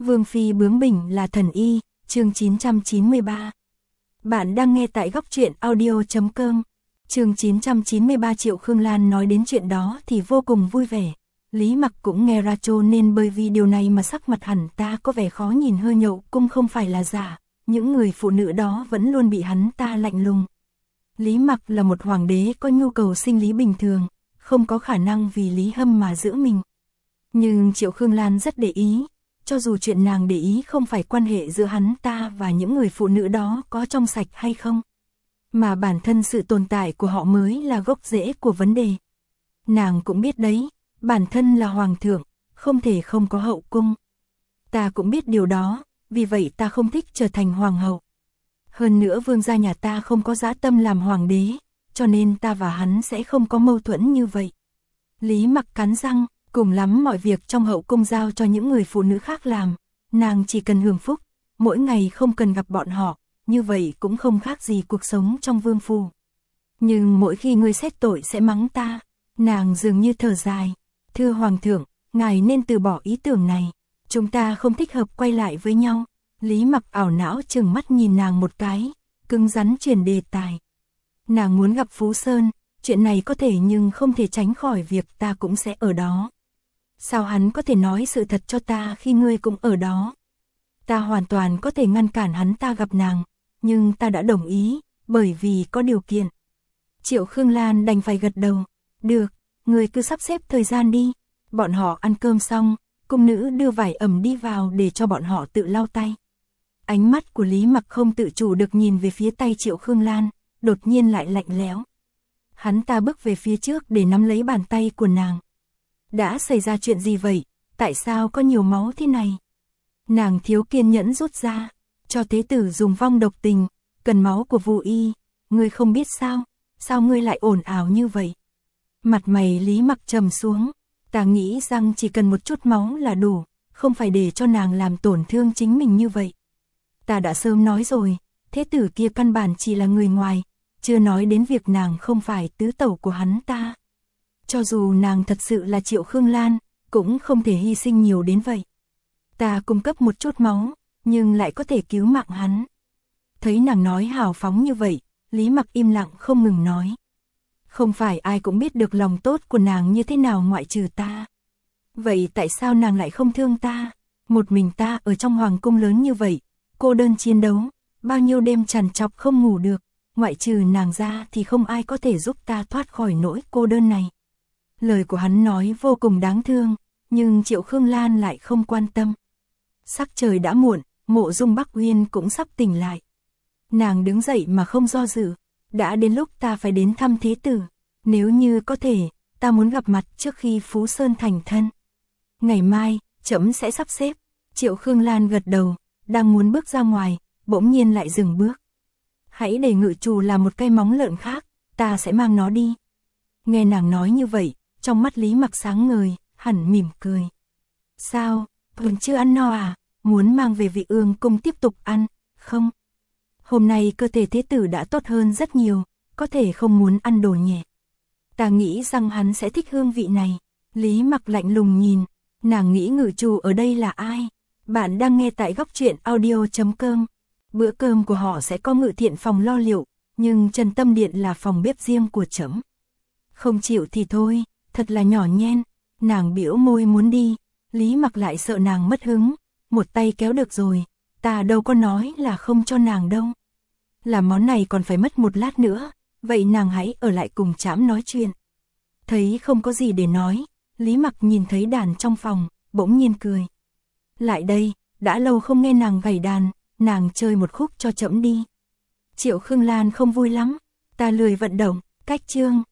Vương phi bướng bỉnh là thần y, chương 993. Bạn đang nghe tại góc truyện audio.com. Chương 993. Triệu Khương Lan nói đến chuyện đó thì vô cùng vui vẻ. Lý Mặc cũng nghe ra cho nên bởi vì điều này mà sắc mặt hẳn ta có vẻ khó nhìn, hơi nhậu cung không phải là giả, những người phụ nữ đó vẫn luôn bị hắn ta lạnh lùng. Lý Mặc là một hoàng đế có nhu cầu sinh lý bình thường, không có khả năng vì Lý Hâm mà giữ mình. Nhưng Triệu Khương Lan rất để ý, cho dù chuyện nàng để ý không phải quan hệ giữa hắn ta và những người phụ nữ đó có trong sạch hay không, mà bản thân sự tồn tại của họ mới là gốc rễ của vấn đề. Nàng cũng biết đấy, bản thân là hoàng thượng, không thể không có hậu cung. Ta cũng biết điều đó, vì vậy ta không thích trở thành hoàng hậu. Hơn nữa vương gia nhà ta không có dã tâm làm hoàng đế, cho nên ta và hắn sẽ không có mâu thuẫn như vậy. Lý Mặc cắn răng, cùng lắm mọi việc trong hậu cung giao cho những người phụ nữ khác làm, nàng chỉ cần hưởng phúc, mỗi ngày không cần gặp bọn họ, như vậy cũng không khác gì cuộc sống trong vương phủ. Nhưng mỗi khi ngươi xét tội sẽ mắng ta, nàng dường như thở dài, thưa hoàng thượng, ngài nên từ bỏ ý tưởng này, chúng ta không thích hợp quay lại với nhau. Lý Mặc ảo não trừng mắt nhìn nàng một cái, cứng rắn chuyển đề tài. Nàng muốn gặp Phú Sơn, chuyện này có thể nhưng không thể tránh khỏi việc ta cũng sẽ ở đó. Sao hắn có thể nói sự thật cho ta khi ngươi cũng ở đó? Ta hoàn toàn có thể ngăn cản hắn ta gặp nàng, nhưng ta đã đồng ý, bởi vì có điều kiện. Triệu Khương Lan đành phải gật đầu. Được, ngươi cứ sắp xếp thời gian đi. Bọn họ ăn cơm xong, cung nữ đưa vải ẩm đi vào để cho bọn họ tự lau tay. Ánh mắt của Lý Mặc không tự chủ được nhìn về phía tay Triệu Khương Lan, đột nhiên lại lạnh lẽo. Hắn ta bước về phía trước để nắm lấy bàn tay của nàng. Đã xảy ra chuyện gì vậy? Tại sao có nhiều máu thế này? Nàng thiếu kiên nhẫn rút ra, cho thế tử dùng vong độc tình, cần máu của Vu Y, ngươi không biết sao? Sao ngươi lại ồn ào như vậy? Mặt mày Lý Mặc trầm xuống, ta nghĩ rằng chỉ cần một chút máu là đủ, không phải để cho nàng làm tổn thương chính mình như vậy. Ta đã sớm nói rồi, thế tử kia căn bản chỉ là người ngoài, chưa nói đến việc nàng không phải tứ tẩu của hắn ta. Cho dù nàng thật sự là Triệu Khương Lan, cũng không thể hy sinh nhiều đến vậy. Ta cung cấp một chút máu, nhưng lại có thể cứu mạng hắn. Thấy nàng nói hào phóng như vậy, Lý Mặc im lặng không ngừng nói. Không phải ai cũng biết được lòng tốt của nàng như thế nào ngoại trừ ta. Vậy tại sao nàng lại không thương ta? Một mình ta ở trong hoàng cung lớn như vậy, cô đơn chiến đấu, bao nhiêu đêm trằn trọc không ngủ được, ngoại trừ nàng ra thì không ai có thể giúp ta thoát khỏi nỗi cô đơn này. Lời của hắn nói vô cùng đáng thương, nhưng Triệu Khương Lan lại không quan tâm. Sắc trời đã muộn, Mộ Dung Bắc Uyên cũng sắp tỉnh lại. Nàng đứng dậy mà không do dự, đã đến lúc ta phải đến thăm thế tử, nếu như có thể, ta muốn gặp mặt trước khi Phú Sơn thành thân. Ngày mai, trẫm sẽ sắp xếp. Triệu Khương Lan gật đầu, đang muốn bước ra ngoài, bỗng nhiên lại dừng bước. Hãy để ngự trù làm một cây móng lợn khác, ta sẽ mang nó đi. Nghe nàng nói như vậy, trong mắt Lý Mặc sáng ngời, hẳn mỉm cười. Sao, vẫn chưa ăn no à, muốn mang về Vị Ương cung tiếp tục ăn, không? Hôm nay cơ thể thế tử đã tốt hơn rất nhiều, có thể không muốn ăn đồ nhẹ. Ta nghĩ rằng hắn sẽ thích hương vị này. Lý Mặc lạnh lùng nhìn, nàng nghĩ ngự trù ở đây là ai? Bạn đang nghe tại góc truyện audio.com. Bữa cơm của họ sẽ có Ngự Thiện phòng lo liệu, nhưng Trần Tâm Điện là phòng bếp riêng của trẫm. Không chịu thì thôi, thật là nhỏ nhen. Nàng bĩu môi muốn đi, Lý Mặc lại sợ nàng mất hứng, một tay kéo được rồi, ta đâu có nói là không cho nàng đâu. Làm món này còn phải mất một lát nữa, vậy nàng hãy ở lại cùng trẫm nói chuyện. Thấy không có gì để nói, Lý Mặc nhìn thấy đàn trong phòng, bỗng nhiên cười. Lại đây, đã lâu không nghe nàng gảy đàn, nàng chơi một khúc cho trẫm đi. Triệu Khương Lan không vui lắm, ta lười vận động, cách chương.